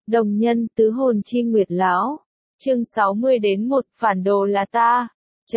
Đồng nhân tứ hồn chi nguyệt lão. Chương 60 đến 1 phản đồ là ta.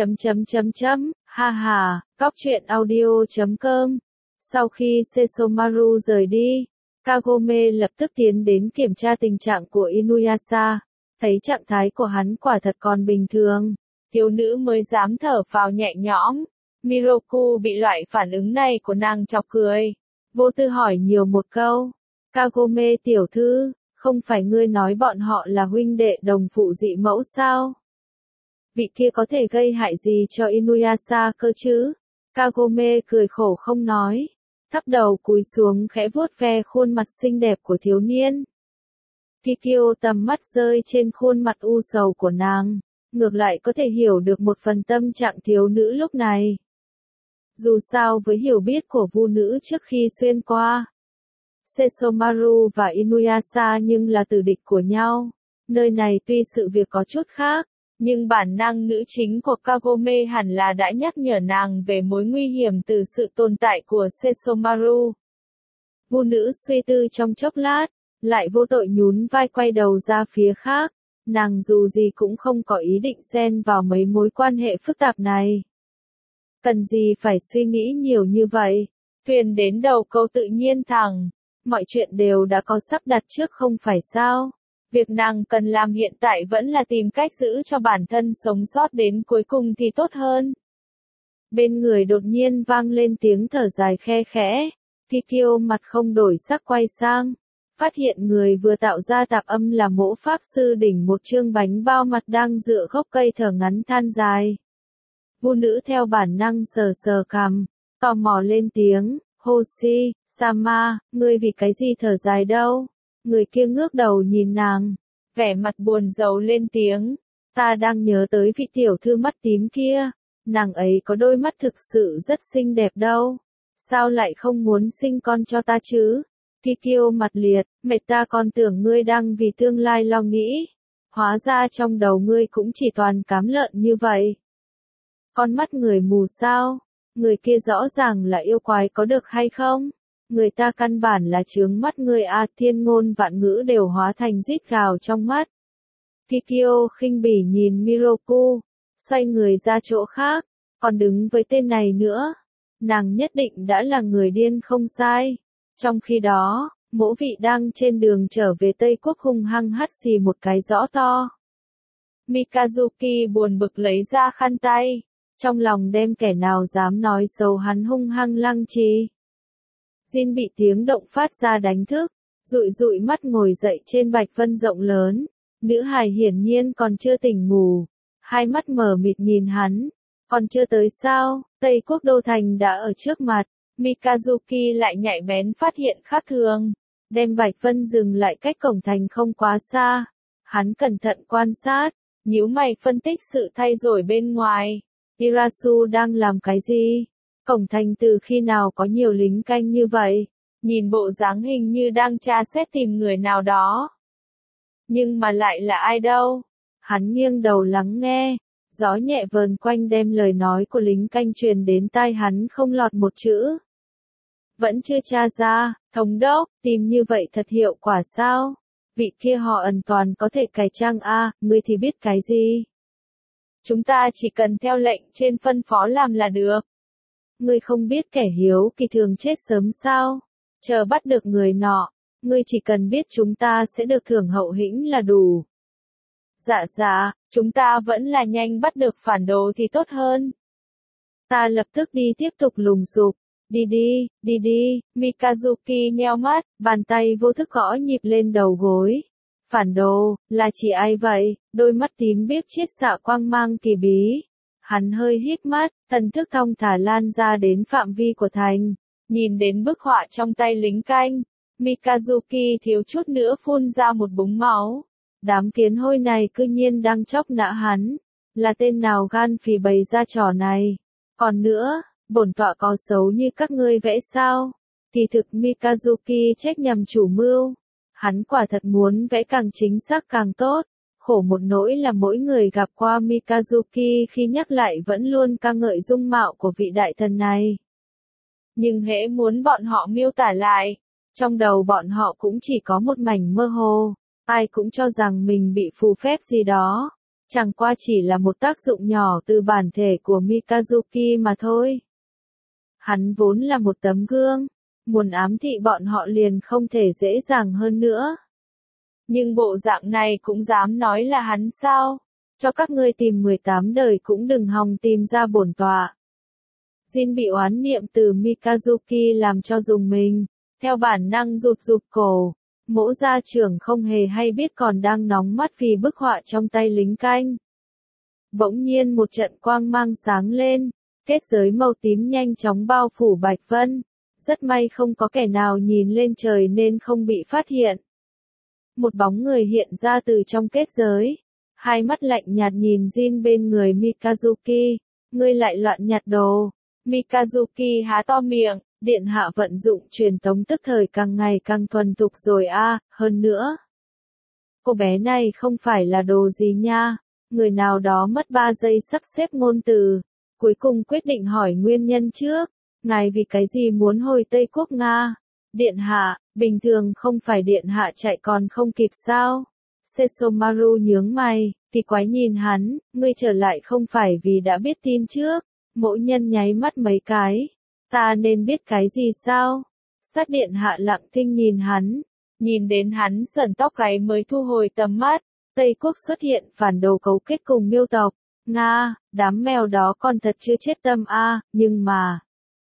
Ha ha, cóc truyện audio.com. Sau khi Sesomaru rời đi, Kagome lập tức tiến đến kiểm tra tình trạng của Inuyasha. Thấy trạng thái của hắn quả thật còn bình thường, thiếu nữ mới dám thở phào nhẹ nhõm. Miroku bị loại phản ứng này của nàng chọc cười, vô tư hỏi nhiều một câu. Kagome tiểu thư, không phải ngươi nói bọn họ là huynh đệ đồng phụ dị mẫu sao? Vị kia có thể gây hại gì cho Inuyasha cơ chứ? Kagome cười khổ không nói, thấp đầu cúi xuống khẽ vuốt ve khuôn mặt xinh đẹp của thiếu niên. Kikyo tầm mắt rơi trên khuôn mặt u sầu của nàng, ngược lại có thể hiểu được một phần tâm trạng thiếu nữ lúc này. Dù sao với hiểu biết của vu nữ trước khi xuyên qua, Sesomaru và Inuyasha nhưng là tử địch của nhau. Nơi này tuy sự việc có chút khác, nhưng bản năng nữ chính của Kagome hẳn là đã nhắc nhở nàng về mối nguy hiểm từ sự tồn tại của Sesomaru. Vu nữ suy tư trong chốc lát, lại vô tội nhún vai quay đầu ra phía khác. Nàng dù gì cũng không có ý định xen vào mấy mối quan hệ phức tạp này. Cần gì phải suy nghĩ nhiều như vậy? Thuyền đến đầu câu tự nhiên thẳng. Mọi chuyện đều đã có sắp đặt trước không phải sao? Việc nàng cần làm hiện tại vẫn là tìm cách giữ cho bản thân sống sót đến cuối cùng thì tốt hơn. Bên người đột nhiên vang lên tiếng thở dài khe khẽ. Kikyo mặt không đổi sắc quay sang, phát hiện người vừa tạo ra tạp âm là Mỗ Pháp Sư đỉnh một chương bánh bao mặt đang dựa gốc cây thở ngắn than dài. Vu nữ theo bản năng sờ sờ cằm, tò mò lên tiếng, Hoshi, Sama, ngươi vì cái gì thở dài đâu? Người kia ngước đầu nhìn nàng, vẻ mặt buồn rầu lên tiếng, ta đang nhớ tới vị tiểu thư mắt tím kia, nàng ấy có đôi mắt thực sự rất xinh đẹp đâu, sao lại không muốn sinh con cho ta chứ? Kikyo mặt liệt, mệt ta còn tưởng ngươi đang vì tương lai lo nghĩ, hóa ra trong đầu ngươi cũng chỉ toàn cám lợn như vậy. Con mắt người mù sao? Người kia rõ ràng là yêu quái có được hay không? Người ta căn bản là chướng mắt người a, thiên ngôn vạn ngữ đều hóa thành rít gào trong mắt. Kikyo khinh bỉ nhìn Miroku, xoay người ra chỗ khác, còn đứng với tên này nữa. Nàng nhất định đã là người điên không sai. Trong khi đó, Mỗ vị đang trên đường trở về Tây Quốc hung hăng hắt xì một cái rõ to. Mikazuki buồn bực lấy ra khăn tay, trong lòng đem kẻ nào dám nói xấu hắn hung hăng lăng trì. Jin bị tiếng động phát ra đánh thức, dụi dụi mắt ngồi dậy trên bạch vân rộng lớn. Nữ hài hiển nhiên còn chưa tỉnh ngủ, hai mắt mờ mịt nhìn hắn. Còn chưa tới sao? Tây Quốc đô thành đã ở trước mặt. Mikazuki lại nhạy bén phát hiện khác thường, đem bạch vân dừng lại cách cổng thành không quá xa. Hắn cẩn thận quan sát, nhíu mày phân tích sự thay đổi bên ngoài. Irasu đang làm cái gì? Cổng thành từ khi nào có nhiều lính canh như vậy? Nhìn bộ dáng hình như đang tra xét tìm người nào đó. Nhưng mà lại là ai đâu? Hắn nghiêng đầu lắng nghe, gió nhẹ vờn quanh đem lời nói của lính canh truyền đến tai hắn không lọt một chữ. Vẫn chưa tra ra, thống đốc, tìm như vậy thật hiệu quả sao? Vị kia họ ẩn toàn có thể cải trang a, ngươi thì biết cái gì? Chúng ta chỉ cần theo lệnh trên phân phó làm là được. Ngươi không biết kẻ hiếu kỳ thường chết sớm sao? Chờ bắt được người nọ, ngươi chỉ cần biết chúng ta sẽ được thưởng hậu hĩnh là đủ. Dạ, chúng ta vẫn là nhanh bắt được phản đồ thì tốt hơn. Ta lập tức đi tiếp tục lùng sục. Đi, Mikazuki nheo mắt, bàn tay vô thức gõ nhịp lên đầu gối. Phản đồ, là chỉ ai vậy? Đôi mắt tím biếc chiết xạ quang mang kỳ bí. Hắn hơi hít mắt, thần thức thong thả lan ra đến phạm vi của thành. Nhìn đến bức họa trong tay lính canh, Mikazuki thiếu chút nữa phun ra một búng máu. Đám kiến hôi này cư nhiên đang chóc nã hắn. Là tên nào gan phì bày ra trò này? Còn nữa, bổn tọa có xấu như các ngươi vẽ sao? Kỳ thực Mikazuki trách nhầm chủ mưu. Hắn quả thật muốn vẽ càng chính xác càng tốt. Khổ một nỗi là mỗi người gặp qua Mikazuki khi nhắc lại vẫn luôn ca ngợi dung mạo của vị đại thần này. Nhưng hễ muốn bọn họ miêu tả lại, trong đầu bọn họ cũng chỉ có một mảnh mơ hồ. ai cũng cho rằng mình bị phù phép gì đó. Chẳng qua chỉ là một tác dụng nhỏ từ bản thể của Mikazuki mà thôi. Hắn vốn là một tấm gương, muốn ám thị bọn họ liền không thể dễ dàng hơn nữa. Nhưng bộ dạng này cũng dám nói là hắn sao? Cho các ngươi tìm 18 đời cũng đừng hòng tìm ra bổn tọa. Jin bị oán niệm từ Mikazuki làm cho rùng mình, theo bản năng rụt rụt cổ. Mỗ gia trưởng không hề hay biết còn đang nóng mắt vì bức họa trong tay lính canh. Bỗng nhiên một trận quang mang sáng lên, kết giới màu tím nhanh chóng bao phủ Bạch Vân. Rất may không có kẻ nào nhìn lên trời nên không bị phát hiện. Một bóng người hiện ra từ trong kết giới. Hai mắt lạnh nhạt nhìn Jin bên người Mikazuki. Ngươi lại loạn nhặt đồ. Mikazuki há to miệng. Điện hạ vận dụng truyền tống tức thời càng ngày càng thuần thục rồi a, hơn nữa. Cô bé này không phải là đồ gì nha. Người nào đó mất 3 giây sắp xếp ngôn từ. Cuối cùng quyết định hỏi nguyên nhân trước. Ngài vì cái gì muốn hồi Tây Quốc Nga? Điện hạ, bình thường không phải điện hạ chạy còn không kịp sao? Sesomaru nhướng mày, kỳ quái nhìn hắn, ngươi trở lại không phải vì đã biết tin trước. Mỗi nhân nháy mắt mấy cái. Ta nên biết cái gì sao? Sát điện hạ lặng thinh nhìn hắn. Nhìn đến hắn sờn tóc gáy mới thu hồi tầm mắt. Tây Quốc xuất hiện phản đồ cấu kết cùng Miêu tộc. Nga, đám mèo đó còn thật chưa chết tâm a, nhưng mà.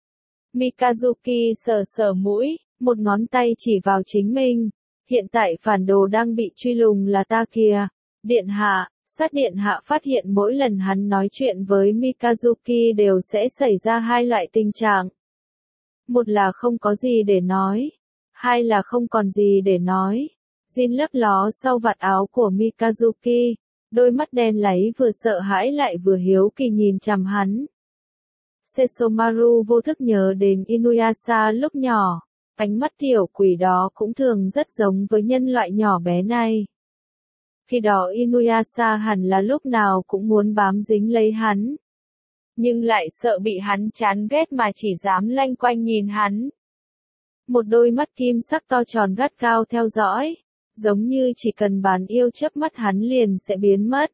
Mikazuki sờ sờ mũi, một ngón tay chỉ vào chính mình. Hiện tại phản đồ đang bị truy lùng là ta kìa. Điện hạ, sát điện hạ phát hiện mỗi lần hắn nói chuyện với Mikazuki đều sẽ xảy ra hai loại tình trạng. Một là không có gì để nói. Hai là không còn gì để nói. Jin lấp ló sau vạt áo của Mikazuki. Đôi mắt đen láy vừa sợ hãi lại vừa hiếu kỳ nhìn chằm hắn. Sesomaru vô thức nhớ đến Inuyasha lúc nhỏ. Ánh mắt tiểu quỷ đó cũng thường rất giống với nhân loại nhỏ bé này. Khi đó Inuyasha hẳn là lúc nào cũng muốn bám dính lấy hắn. Nhưng lại sợ bị hắn chán ghét mà chỉ dám lanh quanh nhìn hắn. Một đôi mắt kim sắc to tròn gắt cao theo dõi. Giống như chỉ cần bán yêu chớp mắt hắn liền sẽ biến mất.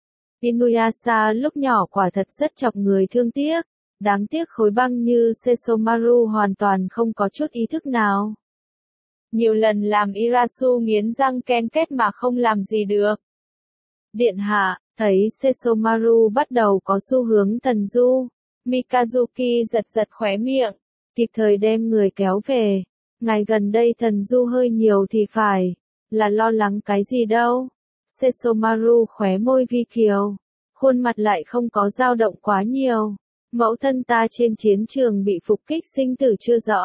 Inuyasha lúc nhỏ quả thật rất chọc người thương tiếc. Đáng tiếc khối băng như Sesomaru hoàn toàn không có chút ý thức nào. Nhiều lần làm Irasu nghiến răng ken kết mà không làm gì được. Điện hạ, thấy Sesomaru bắt đầu có xu hướng thần du. Mikazuki giật giật khóe miệng, kịp thời đem người kéo về. Ngày gần đây thần du hơi nhiều thì phải, là lo lắng cái gì đâu. Sesomaru khóe môi vi kiều, khuôn mặt lại không có dao động quá nhiều. Mẫu thân ta trên chiến trường bị phục kích sinh tử chưa rõ.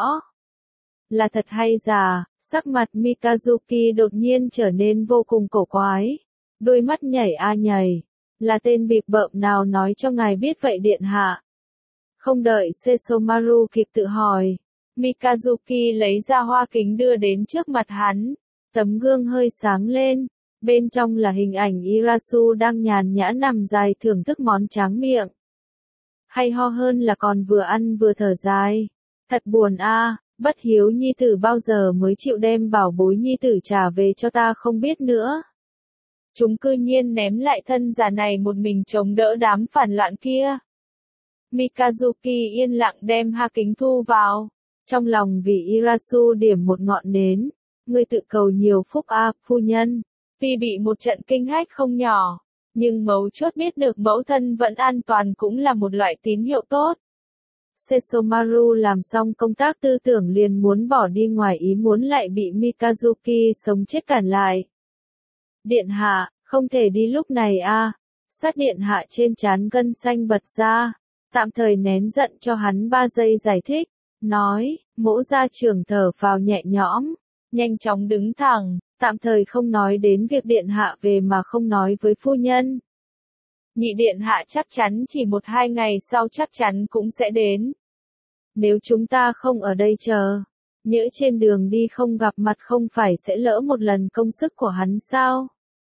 Là thật hay giả, sắc mặt Mikazuki đột nhiên trở nên vô cùng cổ quái. Đôi mắt nhảy a nhảy. Là tên bịp bợm nào nói cho ngài biết vậy điện hạ? Không đợi Sesomaru kịp tự hỏi. Mikazuki lấy ra hoa kính đưa đến trước mặt hắn. Tấm gương hơi sáng lên. Bên trong là hình ảnh Irasu đang nhàn nhã nằm dài thưởng thức món tráng miệng. Hay ho hơn là còn vừa ăn vừa thở dài. Thật buồn a, bất hiếu nhi tử bao giờ mới chịu đem bảo bối nhi tử trả về cho ta không biết nữa. Chúng cư nhiên ném lại thân già này một mình chống đỡ đám phản loạn kia. Mikazuki yên lặng đem ha kính thu vào. Trong lòng vì Irasu điểm một ngọn nến. Ngươi tự cầu nhiều phúc a, phu nhân. Tuy bị một trận kinh hách không nhỏ. Nhưng mấu chốt biết được mẫu thân vẫn an toàn cũng là một loại tín hiệu tốt. Sesomaru làm xong công tác tư tưởng liền muốn bỏ đi ngoài ý muốn lại bị Mikazuki sống chết cản lại. Điện hạ, không thể đi lúc này a. Sát điện hạ trên trán gân xanh bật ra. Tạm thời nén giận cho hắn 3 giây giải thích. Nói, mỗ gia trưởng thở phào nhẹ nhõm. Nhanh chóng đứng thẳng. Tạm thời không nói đến việc điện hạ về mà không nói với phu nhân. Nhị điện hạ chắc chắn chỉ 1-2 ngày sau chắc chắn cũng sẽ đến. Nếu chúng ta không ở đây chờ, nhỡ trên đường đi không gặp mặt không phải sẽ lỡ một lần công sức của hắn sao?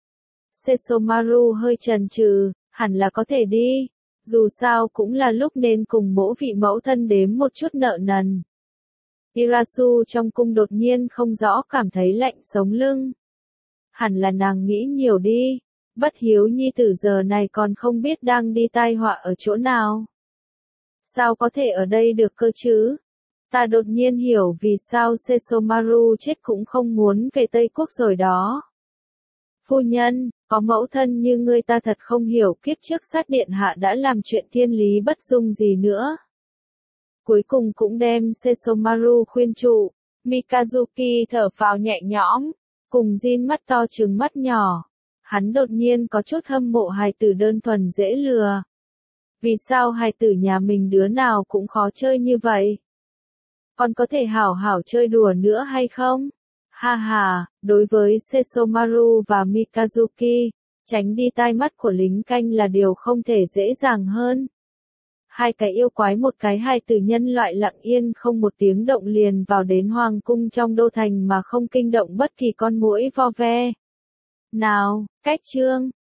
Sesomaru hơi chần chừ, hẳn là có thể đi. Dù sao cũng là lúc nên cùng mỗi vị mẫu thân đếm một chút nợ nần. Irasu trong cung đột nhiên không rõ cảm thấy lạnh sống lưng. Hẳn là nàng nghĩ nhiều đi. Bất hiếu nhi tử giờ này còn không biết đang đi tai họa ở chỗ nào. Sao có thể ở đây được cơ chứ? Ta đột nhiên hiểu vì sao Sesomaru chết cũng không muốn về Tây Quốc rồi đó. Phu nhân, có mẫu thân như ngươi ta thật không hiểu kiếp trước sát điện hạ đã làm chuyện thiên lý bất dung gì nữa. Cuối cùng cũng đem Sesomaru khuyên trụ. Mikazuki thở phào nhẹ nhõm, cùng Jin mắt to trừng mắt nhỏ. Hắn đột nhiên có chút hâm mộ hài tử đơn thuần dễ lừa. Vì sao hài tử nhà mình đứa nào cũng khó chơi như vậy? Còn có thể hảo hảo chơi đùa nữa hay không? Ha ha, đối với Sesomaru và Mikazuki, tránh đi tai mắt của lính canh là điều không thể dễ dàng hơn. Hai cái yêu quái một cái hài tử nhân loại lặng yên không một tiếng động liền vào đến hoàng cung trong đô thành mà không kinh động bất kỳ con muỗi vo ve. Nào, cách chương.